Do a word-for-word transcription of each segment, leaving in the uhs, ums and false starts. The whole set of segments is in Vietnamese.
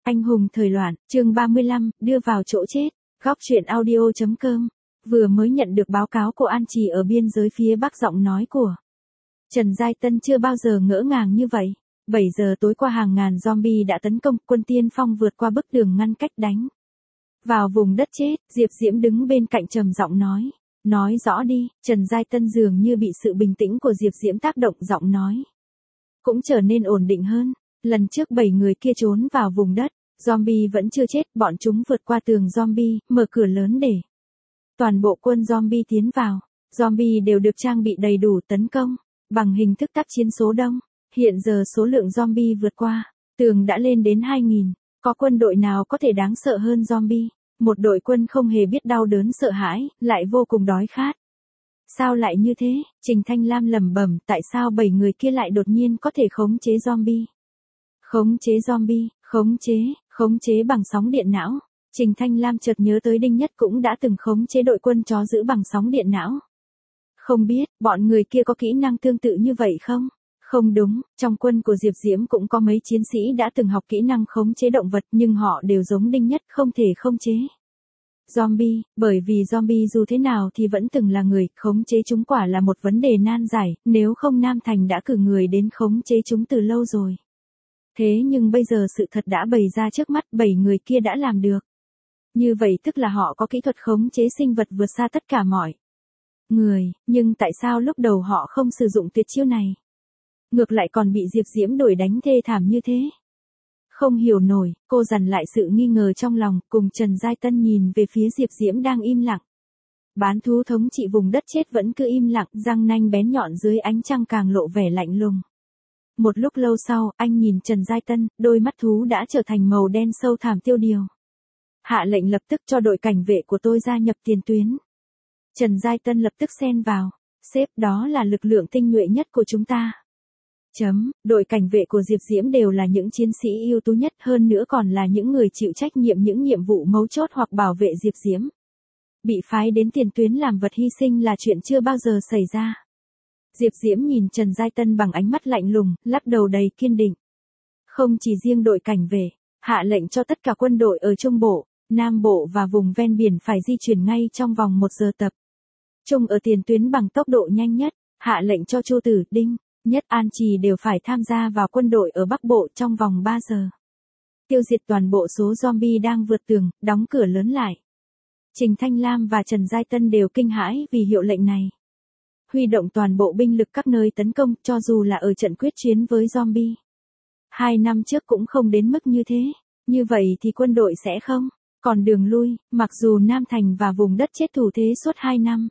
Anh hùng thời loạn, chương ba mươi lăm, đưa vào chỗ chết. Góc truyện audio chấm com. Vừa mới nhận được báo cáo của An Trì ở biên giới phía Bắc, giọng nói của Trần Giai Tân chưa bao giờ ngỡ ngàng như vậy. bảy giờ tối qua, hàng ngàn zombie đã tấn công, quân tiên phong vượt qua bức tường ngăn cách đánh vào vùng đất chết. Diệp Diễm đứng bên cạnh trầm giọng nói. Nói rõ đi. Trần Giai Tân dường như bị sự bình tĩnh của Diệp Diễm tác động, giọng nói cũng trở nên ổn định hơn. Lần trước bảy người kia trốn vào vùng đất zombie vẫn chưa chết, bọn chúng vượt qua tường zombie, mở cửa lớn để toàn bộ quân zombie tiến vào. Zombie đều được trang bị đầy đủ tấn công bằng hình thức tác chiến số đông. Hiện giờ số lượng zombie vượt qua tường đã lên đến hai nghìn. Có quân đội nào có thể đáng sợ hơn zombie? Một đội quân không hề biết đau đớn sợ hãi, lại vô cùng đói khát. Sao lại như thế? Trình Thanh Lam lẩm bẩm, tại sao bảy người kia lại đột nhiên có thể khống chế zombie? Khống chế zombie, khống chế, khống chế bằng sóng điện não. Trình Thanh Lam chợt nhớ tới Đinh Nhất cũng đã từng khống chế đội quân chó giữ bằng sóng điện não. Không biết, bọn người kia có kỹ năng tương tự như vậy không? Không đúng, trong quân của Diệp Diễm cũng có mấy chiến sĩ đã từng học kỹ năng khống chế động vật, nhưng họ đều giống Đinh Nhất, không thể khống chế zombie, bởi vì zombie dù thế nào thì vẫn từng là người, khống chế chúng quả là một vấn đề nan giải, nếu không Nam Thành đã cử người đến khống chế chúng từ lâu rồi. Thế nhưng bây giờ sự thật đã bày ra trước mắt, bảy người kia đã làm được. Như vậy tức là họ có kỹ thuật khống chế sinh vật vượt xa tất cả mọi người, nhưng tại sao lúc đầu họ không sử dụng tuyệt chiêu này? Ngược lại còn bị Diệp Diễm đuổi đánh thê thảm như thế. Không hiểu nổi, cô dằn lại sự nghi ngờ trong lòng, cùng Trần Giai Tân nhìn về phía Diệp Diễm đang im lặng. Bán thú thống trị vùng đất chết vẫn cứ im lặng, răng nanh bén nhọn dưới ánh trăng càng lộ vẻ lạnh lùng. Một lúc lâu sau, anh nhìn Trần Giai Tân, đôi mắt thú đã trở thành màu đen sâu thẳm tiêu điều. Hạ lệnh lập tức cho đội cảnh vệ của tôi gia nhập tiền tuyến. Trần Giai Tân lập tức xen vào. Sếp, đó là lực lượng tinh nhuệ nhất của chúng ta. Chấm, đội cảnh vệ của Diệp Diễm đều là những chiến sĩ ưu tú nhất, hơn nữa còn là những người chịu trách nhiệm những nhiệm vụ mấu chốt hoặc bảo vệ Diệp Diễm. Bị phái đến tiền tuyến làm vật hy sinh là chuyện chưa bao giờ xảy ra. Diệp Diễm nhìn Trần Giai Tân bằng ánh mắt lạnh lùng, lắc đầu đầy kiên định. Không chỉ riêng đội cảnh vệ, hạ lệnh cho tất cả quân đội ở Trung Bộ, Nam Bộ và vùng ven biển phải di chuyển ngay trong vòng một giờ tập trung ở tiền tuyến bằng tốc độ nhanh nhất, hạ lệnh cho Chu Tử, Đinh Nhất, An Trì đều phải tham gia vào quân đội ở Bắc Bộ trong vòng ba giờ. Tiêu diệt toàn bộ số zombie đang vượt tường, đóng cửa lớn lại. Trình Thanh Lam và Trần Giai Tân đều kinh hãi vì hiệu lệnh này. Huy động toàn bộ binh lực các nơi tấn công, cho dù là ở trận quyết chiến với zombie. Hai năm trước cũng không đến mức như thế. Như vậy thì quân đội sẽ không còn đường lui, mặc dù Nam Thành và vùng đất chết thủ thế suốt hai năm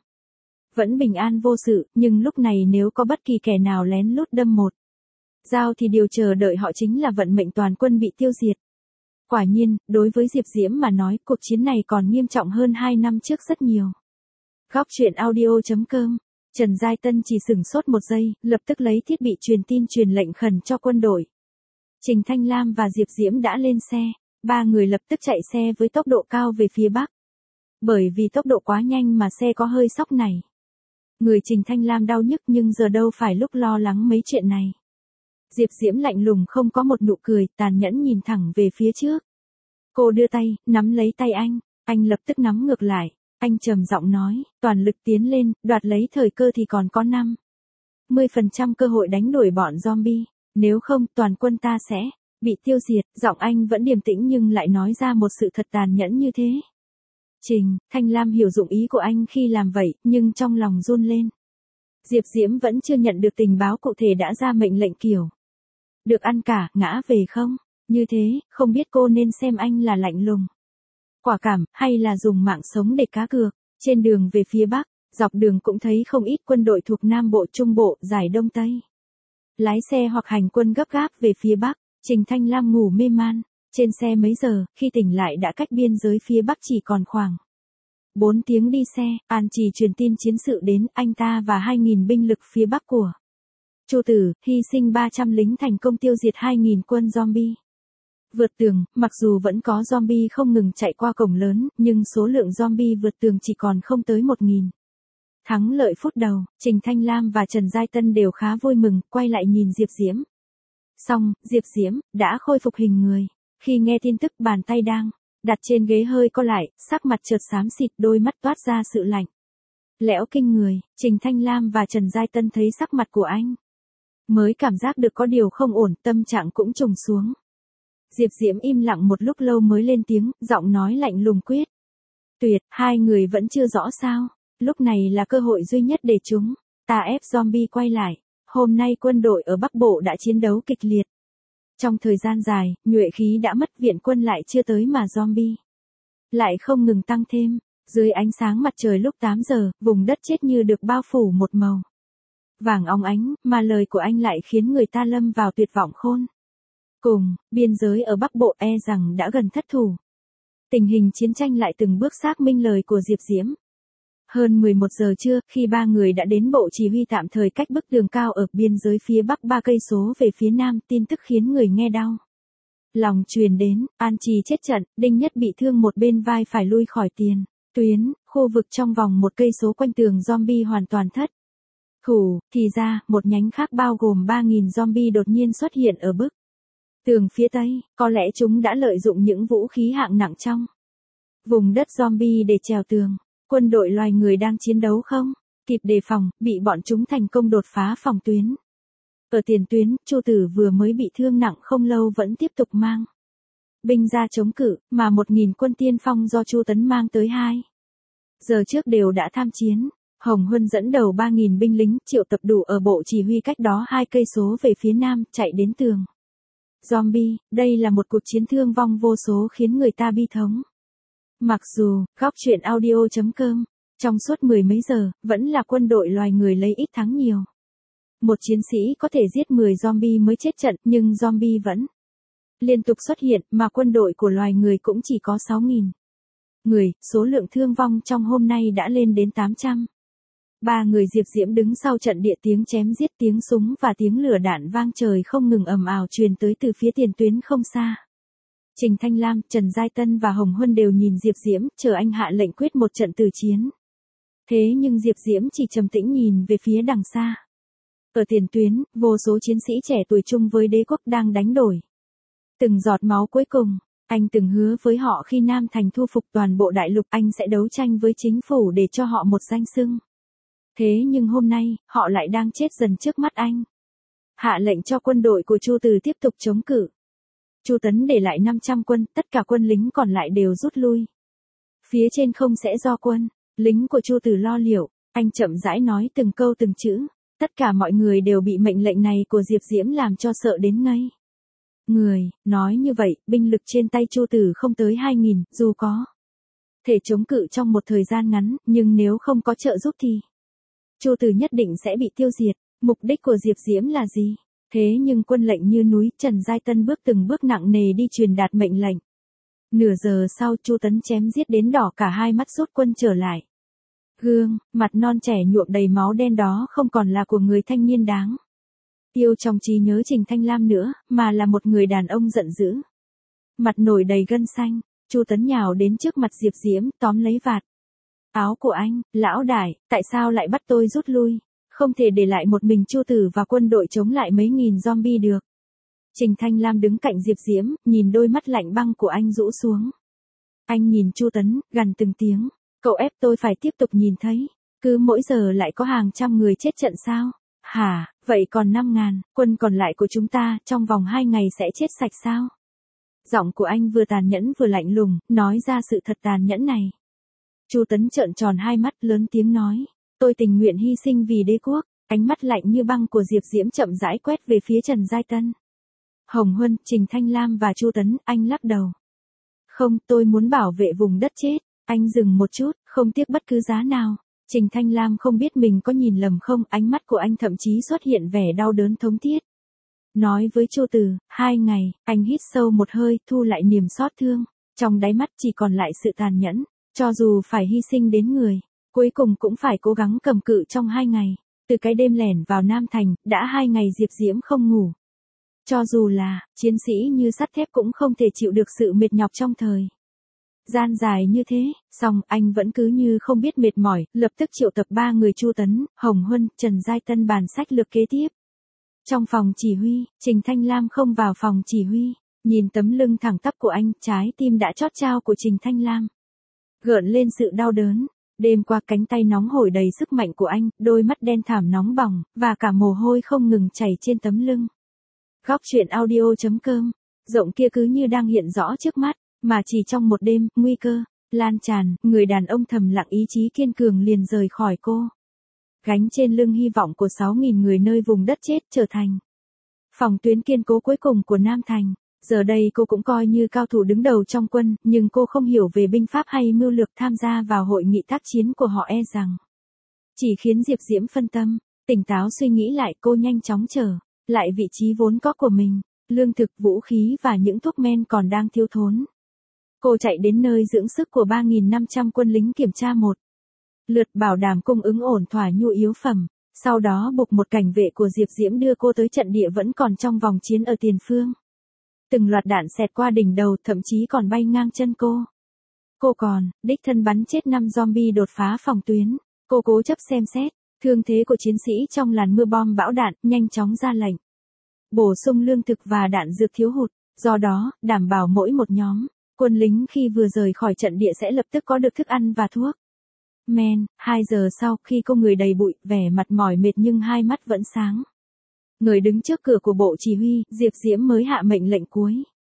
vẫn bình an vô sự, nhưng lúc này nếu có bất kỳ kẻ nào lén lút đâm một dao thì điều chờ đợi họ chính là vận mệnh toàn quân bị tiêu diệt. Quả nhiên, đối với Diệp Diễm mà nói, cuộc chiến này còn nghiêm trọng hơn hai năm trước rất nhiều. Góc truyện audio chấm com. Trần Giai Tân chỉ sửng sốt một giây, lập tức lấy thiết bị truyền tin truyền lệnh khẩn cho quân đội. Trình Thanh Lam và Diệp Diễm đã lên xe, ba người lập tức chạy xe với tốc độ cao về phía Bắc. Bởi vì tốc độ quá nhanh mà xe có hơi sóc này. Người Trình Thanh Lam đau nhức, nhưng giờ đâu phải lúc lo lắng mấy chuyện này. Diệp Diễm lạnh lùng không có một nụ cười, tàn nhẫn nhìn thẳng về phía trước. Cô đưa tay, nắm lấy tay anh, anh lập tức nắm ngược lại. Anh trầm giọng nói, toàn lực tiến lên, đoạt lấy thời cơ thì còn có năm mươi phần trăm cơ hội đánh đuổi bọn zombie, nếu không toàn quân ta sẽ bị tiêu diệt. Giọng anh vẫn điềm tĩnh nhưng lại nói ra một sự thật tàn nhẫn như thế. Trình Thanh Lam hiểu dụng ý của anh khi làm vậy, nhưng trong lòng run lên. Diệp Diễm vẫn chưa nhận được tình báo cụ thể đã ra mệnh lệnh kiểu được ăn cả, ngã về không? Như thế, không biết cô nên xem anh là lạnh lùng, quả cảm, hay là dùng mạng sống để cá cược. Trên đường về phía Bắc, dọc đường cũng thấy không ít quân đội thuộc Nam Bộ, Trung Bộ, giải Đông Tây lái xe hoặc hành quân gấp gáp về phía Bắc. Trình Thanh Lam ngủ mê man trên xe mấy giờ, khi tỉnh lại đã cách biên giới phía Bắc chỉ còn khoảng bốn tiếng đi xe. An Trì truyền tin chiến sự đến, anh ta và hai nghìn binh lực phía Bắc của Chu Tử, hy sinh ba trăm lính, thành công tiêu diệt hai nghìn quân zombie. Vượt tường, mặc dù vẫn có zombie không ngừng chạy qua cổng lớn, nhưng số lượng zombie vượt tường chỉ còn không tới một nghìn. Thắng lợi phút đầu, Trình Thanh Lam và Trần Giai Tân đều khá vui mừng, quay lại nhìn Diệp Diễm. Xong, Diệp Diễm đã khôi phục hình người. Khi nghe tin tức bàn tay đang đặt trên ghế hơi co lại, sắc mặt chợt xám xịt, đôi mắt toát ra sự lạnh lẽo kinh người. Trình Thanh Lam và Trần Giai Tân thấy sắc mặt của anh, mới cảm giác được có điều không ổn, tâm trạng cũng trùng xuống. Diệp Diễm im lặng một lúc lâu mới lên tiếng, giọng nói lạnh lùng quyết tuyệt, hai người vẫn chưa rõ sao? Lúc này là cơ hội duy nhất để chúng ta ép zombie quay lại. Hôm nay quân đội ở Bắc Bộ đã chiến đấu kịch liệt. Trong thời gian dài, nhuệ khí đã mất, viện quân lại chưa tới mà zombie lại không ngừng tăng thêm. Dưới ánh sáng mặt trời lúc tám giờ, vùng đất chết như được bao phủ một màu vàng óng ánh, mà lời của anh lại khiến người ta lâm vào tuyệt vọng khôn cùng. Biên giới ở Bắc Bộ e rằng đã gần thất thủ. Tình hình chiến tranh lại từng bước xác minh lời của Diệp Diễm. Hơn mười một giờ trưa, khi ba người đã đến bộ chỉ huy tạm thời cách bức tường cao ở biên giới phía Bắc ba cây số về phía Nam, tin tức khiến người nghe đau lòng truyền đến. An Trì chết trận, Đinh Nhất bị thương một bên vai phải lui khỏi tiền tuyến, khu vực trong vòng một cây số quanh tường zombie hoàn toàn thất thủ. Thì ra, một nhánh khác bao gồm ba nghìn zombie đột nhiên xuất hiện ở bức tường phía Tây. Có lẽ chúng đã lợi dụng những vũ khí hạng nặng trong vùng đất zombie để trèo tường. Quân đội loài người đang chiến đấu không kịp đề phòng, bị bọn chúng thành công đột phá phòng tuyến. Ở tiền tuyến, Chu Tử vừa mới bị thương nặng không lâu vẫn tiếp tục mang binh ra chống cự, mà một nghìn quân tiên phong do Chu Tấn mang tới hai giờ trước đều đã tham chiến. Hồng Huân dẫn đầu ba nghìn binh lính, triệu tập đủ ở bộ chỉ huy cách đó hai cây số về phía Nam, chạy đến tường zombie. Đây là một cuộc chiến thương vong vô số khiến người ta bi thống. Mặc dù, góc truyện audio chấm com, trong suốt mười mấy giờ, vẫn là quân đội loài người lấy ít thắng nhiều. Một chiến sĩ có thể giết mười zombie mới chết trận, nhưng zombie vẫn liên tục xuất hiện, mà quân đội của loài người cũng chỉ có sáu nghìn người. Số lượng thương vong trong hôm nay đã lên đến tám trăm. Ba người Diệp Diễm đứng sau trận địa, tiếng chém giết, tiếng súng và tiếng lửa đạn vang trời không ngừng ầm ào truyền tới từ phía tiền tuyến không xa. Trình Thanh Lam, Trần Giai Tân và Hồng Huân đều nhìn Diệp Diễm, chờ anh hạ lệnh quyết một trận tử chiến. Thế nhưng Diệp Diễm chỉ trầm tĩnh nhìn về phía đằng xa. Ở tiền tuyến, vô số chiến sĩ trẻ tuổi chung với đế quốc đang đánh đổi từng giọt máu cuối cùng. Anh từng hứa với họ khi Nam Thành thu phục toàn bộ đại lục, anh sẽ đấu tranh với chính phủ để cho họ một danh xưng. Thế nhưng hôm nay, họ lại đang chết dần trước mắt anh. Hạ lệnh cho quân đội của Chu Từ tiếp tục chống cự. Chu Tấn để lại năm trăm quân, tất cả quân lính còn lại đều rút lui. Phía trên không sẽ do quân lính của Chu Từ lo liệu. Anh chậm rãi nói từng câu từng chữ. Tất cả mọi người đều bị mệnh lệnh này của Diệp Diễm làm cho sợ đến ngây người. Nói như vậy, binh lực trên tay Chu Tử không tới hai nghìn, dù có thể chống cự trong một thời gian ngắn, nhưng nếu không có trợ giúp thì Chu Tử nhất định sẽ bị tiêu diệt. Mục đích của Diệp Diễm là gì? Thế nhưng quân lệnh như núi, Trần Giai Tân bước từng bước nặng nề đi truyền đạt mệnh lệnh. Nửa giờ sau, Chu Tấn chém giết đến đỏ cả hai mắt, rút quân trở lại. Gương, mặt non trẻ nhuộm đầy máu đen đó không còn là của người thanh niên đáng yêu trong trí nhớ Trình Thanh Lam nữa, mà là một người đàn ông giận dữ. Mặt nổi đầy gân xanh, Chu Tấn nhào đến trước mặt Diệp Diễm, tóm lấy vạt áo của anh. Lão đại, tại sao lại bắt tôi rút lui? Không thể để lại một mình Chu Tử và quân đội chống lại mấy nghìn zombie được. Trình Thanh Lam đứng cạnh Diệp Diễm, nhìn đôi mắt lạnh băng của anh rũ xuống. Anh nhìn Chu Tấn, gằn từng tiếng. Cậu ép tôi phải tiếp tục nhìn thấy. Cứ mỗi giờ lại có hàng trăm người chết trận sao? Hả, vậy còn năm ngàn, quân còn lại của chúng ta, trong vòng hai ngày sẽ chết sạch sao? Giọng của anh vừa tàn nhẫn vừa lạnh lùng, nói ra sự thật tàn nhẫn này. Chu Tấn trợn tròn hai mắt, lớn tiếng nói. Tôi tình nguyện hy sinh vì đế quốc. Ánh mắt lạnh như băng của Diệp Diễm chậm rãi quét về phía Trần Giai Tân, Hồng Huân, Trình Thanh Lam và Chu Tấn. Anh lắc đầu. Không, tôi muốn bảo vệ vùng đất chết. Anh dừng một chút, không tiếc bất cứ giá nào. Trình Thanh Lam không biết mình có nhìn lầm không, ánh mắt của anh thậm chí xuất hiện vẻ đau đớn thống thiết. Nói với Chu Từ, hai ngày, anh hít sâu một hơi, thu lại niềm xót thương. Trong đáy mắt chỉ còn lại sự tàn nhẫn. Cho dù phải hy sinh đến người, cuối cùng cũng phải cố gắng cầm cự trong hai ngày. Từ cái đêm lẻn vào Nam Thành, đã hai ngày Diệp Diễm không ngủ. Cho dù là chiến sĩ như sắt thép cũng không thể chịu được sự mệt nhọc trong thời gian dài như thế, song anh vẫn cứ như không biết mệt mỏi, lập tức triệu tập ba người Chu Tấn, Hồng Huân, Trần Giai Tân bàn sách lược kế tiếp. Trong phòng chỉ huy, Trình Thanh Lam không vào phòng chỉ huy, Nhìn tấm lưng thẳng tắp của anh, trái tim đã chót chao của Trình Thanh Lam gợn lên sự đau đớn. Đêm qua cánh tay nóng hổi đầy sức mạnh của anh, đôi mắt đen thẳm nóng bỏng, và cả mồ hôi không ngừng chảy trên tấm lưng. Góc truyện audio chấm com, rộng kia cứ như đang hiện rõ trước mắt, mà chỉ trong một đêm, nguy cơ lan tràn, người đàn ông thầm lặng ý chí kiên cường liền rời khỏi cô. Gánh trên lưng hy vọng của sáu nghìn người nơi vùng đất chết trở thành phòng tuyến kiên cố cuối cùng của Nam Thành. Giờ đây cô cũng coi như cao thủ đứng đầu trong quân, nhưng cô không hiểu về binh pháp hay mưu lược, tham gia vào hội nghị tác chiến của họ e rằng chỉ khiến Diệp Diễm phân tâm. Tỉnh táo suy nghĩ lại, cô nhanh chóng trở lại vị trí vốn có của mình. Lương thực, vũ khí và những thuốc men còn đang thiếu thốn. Cô chạy đến nơi dưỡng sức của ba nghìn năm trăm quân lính kiểm tra một lượt, bảo đảm cung ứng ổn thỏa nhu yếu phẩm. Sau đó buộc một cảnh vệ của Diệp Diễm đưa cô tới trận địa vẫn còn trong vòng chiến ở tiền phương. Từng loạt đạn xẹt qua đỉnh đầu, thậm chí còn bay ngang chân cô. Cô còn đích thân bắn chết năm zombie đột phá phòng tuyến. Cô cố chấp xem xét thương thế của chiến sĩ trong làn mưa bom bão đạn, nhanh chóng ra lệnh bổ sung lương thực và đạn dược thiếu hụt, do đó đảm bảo mỗi một nhóm quân lính khi vừa rời khỏi trận địa sẽ lập tức có được thức ăn và thuốc men. Hai giờ sau, khi cô người đầy bụi, vẻ mặt mỏi mệt nhưng hai mắt vẫn sáng, người đứng trước cửa của bộ chỉ huy, Diệp Diễm mới hạ mệnh lệnh cuối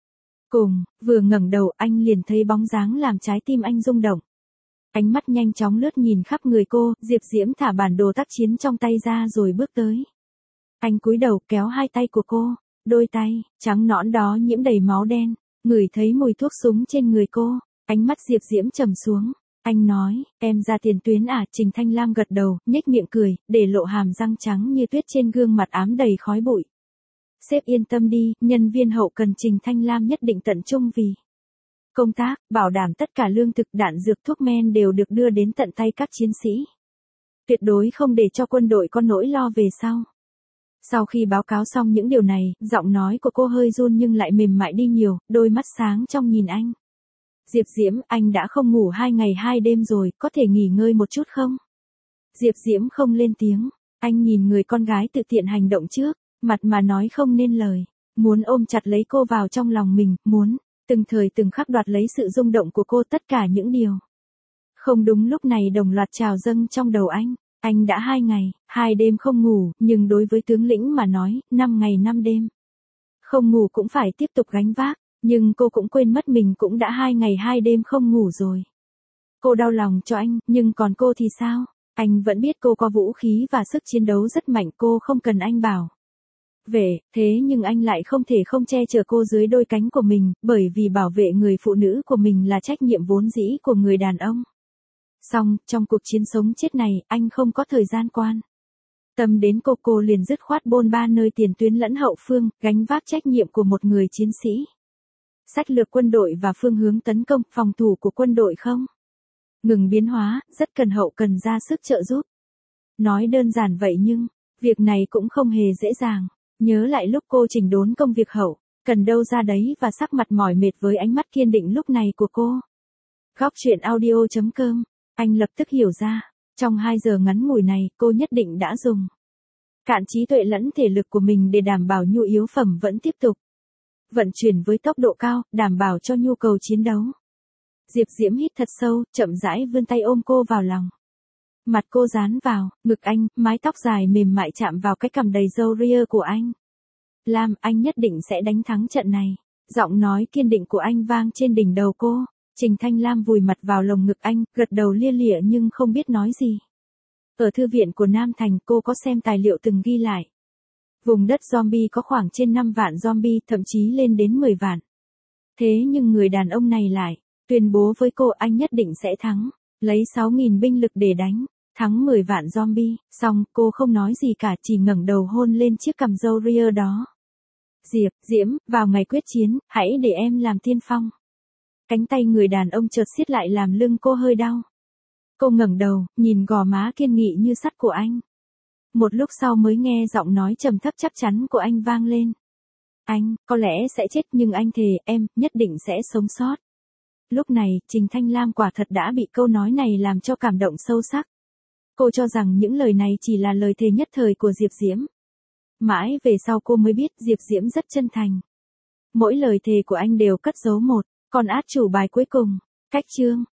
cùng. Vừa ngẩng đầu, anh liền thấy bóng dáng làm trái tim anh rung động. Ánh mắt nhanh chóng lướt nhìn khắp người cô, Diệp Diễm thả bản đồ tác chiến trong tay ra rồi bước tới. Anh cúi đầu kéo hai tay của cô, đôi tay trắng nõn đó nhiễm đầy máu đen, ngửi thấy mùi thuốc súng trên người cô, ánh mắt Diệp Diễm trầm xuống. Anh nói, em ra tiền tuyến à? Trình Thanh Lam gật đầu, nhếch miệng cười, để lộ hàm răng trắng như tuyết trên gương mặt ám đầy khói bụi. Sếp yên tâm đi, nhân viên hậu cần Trình Thanh Lam nhất định tận trung vì công tác, bảo đảm tất cả lương thực, đạn dược, thuốc men đều được đưa đến tận tay các chiến sĩ. Tuyệt đối không để cho quân đội có nỗi lo về sau. Sau khi báo cáo xong những điều này, giọng nói của cô hơi run nhưng lại mềm mại đi nhiều, đôi mắt sáng trong nhìn anh. Diệp Diễm, anh đã không ngủ hai ngày hai đêm rồi, có thể nghỉ ngơi một chút không? Diệp Diễm không lên tiếng, anh nhìn người con gái tự tiện hành động trước, mặt mà nói không nên lời, muốn ôm chặt lấy cô vào trong lòng mình, muốn từng thời từng khắc đoạt lấy sự rung động của cô. Tất cả những điều không đúng lúc này đồng loạt trào dâng trong đầu anh. Anh đã hai ngày, hai đêm không ngủ, nhưng đối với tướng lĩnh mà nói, năm ngày năm đêm không ngủ cũng phải tiếp tục gánh vác. Nhưng cô cũng quên mất mình cũng đã hai ngày hai đêm không ngủ rồi. Cô đau lòng cho anh, nhưng còn cô thì sao? Anh vẫn biết cô có vũ khí và sức chiến đấu rất mạnh, cô không cần anh bảo vệ, thế nhưng anh lại không thể không che chở cô dưới đôi cánh của mình, bởi vì bảo vệ người phụ nữ của mình là trách nhiệm vốn dĩ của người đàn ông. Song, trong cuộc chiến sống chết này, anh không có thời gian quan tâm đến cô, cô liền dứt khoát bôn ba nơi tiền tuyến lẫn hậu phương, gánh vác trách nhiệm của một người chiến sĩ. Sách lược quân đội và phương hướng tấn công, phòng thủ của quân đội không ngừng biến hóa, rất cần hậu cần ra sức trợ giúp. Nói đơn giản vậy nhưng, việc này cũng không hề dễ dàng. Nhớ lại lúc cô chỉnh đốn công việc hậu cần đâu ra đấy và sắc mặt mỏi mệt với ánh mắt kiên định lúc này của cô. Góc truyện audio chấm com, anh lập tức hiểu ra, trong hai giờ ngắn ngủi này, cô nhất định đã dùng cạn trí tuệ lẫn thể lực của mình để đảm bảo nhu yếu phẩm vẫn tiếp tục vận chuyển với tốc độ cao, đảm bảo cho nhu cầu chiến đấu. Diệp Diễm hít thật sâu, chậm rãi vươn tay ôm cô vào lòng. Mặt cô dán vào ngực anh, mái tóc dài mềm mại chạm vào cái cằm đầy râu ria của anh. Lam, anh nhất định sẽ đánh thắng trận này. Giọng nói kiên định của anh vang trên đỉnh đầu cô. Trình Thanh Lam vùi mặt vào lồng ngực anh, gật đầu lia lịa nhưng không biết nói gì. Ở thư viện của Nam Thành, cô có xem tài liệu từng ghi lại. Vùng đất zombie có khoảng trên năm vạn zombie, thậm chí lên đến mười vạn. Thế nhưng người đàn ông này lại tuyên bố với cô anh nhất định sẽ thắng, lấy sáu nghìn binh lực để đánh thắng mười vạn zombie. Xong, cô không nói gì cả, chỉ ngẩng đầu hôn lên chiếc cằm râu ria đó. Diệp Diễm, vào ngày quyết chiến, hãy để em làm tiên phong. Cánh tay người đàn ông chợt siết lại làm lưng cô hơi đau. Cô ngẩng đầu, nhìn gò má kiên nghị như sắt của anh. Một lúc sau mới nghe giọng nói trầm thấp chắc chắn của anh vang lên. Anh, có lẽ sẽ chết nhưng anh thề, em, nhất định sẽ sống sót. Lúc này, Trình Thanh Lam quả thật đã bị câu nói này làm cho cảm động sâu sắc. Cô cho rằng những lời này chỉ là lời thề nhất thời của Diệp Diễm. Mãi về sau cô mới biết Diệp Diễm rất chân thành. Mỗi lời thề của anh đều cất giấu một con át chủ bài cuối cùng. Cách chương